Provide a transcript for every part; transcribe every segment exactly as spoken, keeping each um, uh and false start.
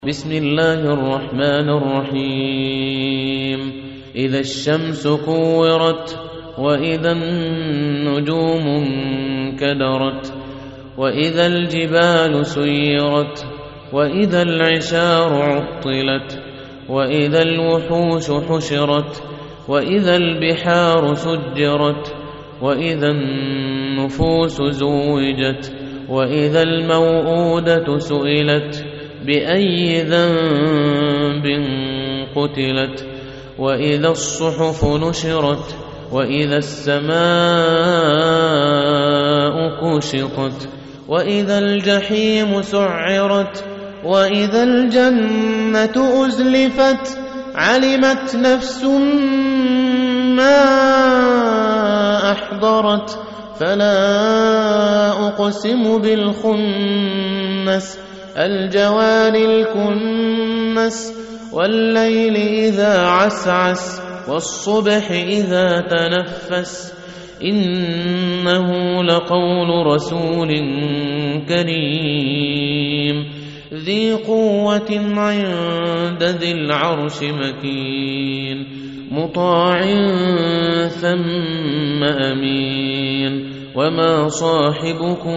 بسم الله الرحمن الرحيم إذا الشمس كورت وإذا النجوم انكدرت وإذا الجبال سيرت وإذا العشار عطلت وإذا الوحوش حشرت وإذا البحار سجرت وإذا النفوس زوجت وإذا الموءودة سئلت بأي ذنب قتلت وإذا الصحف نشرت وإذا السماء كشطت وإذا الجحيم سعرت وإذا الجنة أزلفت علمت نفس ما أحضرت فلا أقسم بالخنس الجوار الكنس والليل إذا عسعس والصبح إذا تنفس إنه لقول رسول كريم ذي قوة عند ذي العرش مكين مطاع ثم أمين وما صاحبكم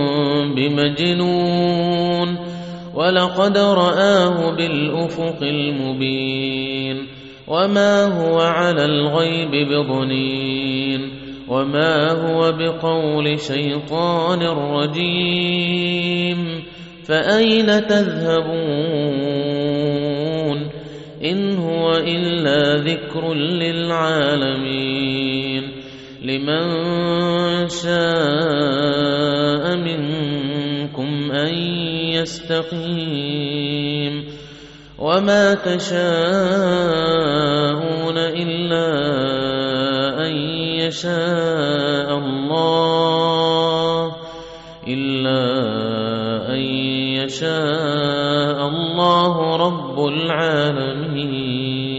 بمجنون ولقد رآه بالأفق المبين وما هو على الغيب بضنين وما هو بقول شيطان رجيم فأين تذهبون إن هو إلا ذكر للعالمين لمن شاء منكم أن يستقيم وما تشاءون إلا أن يشاء الله إلا أن يشاء الله رب العالمين.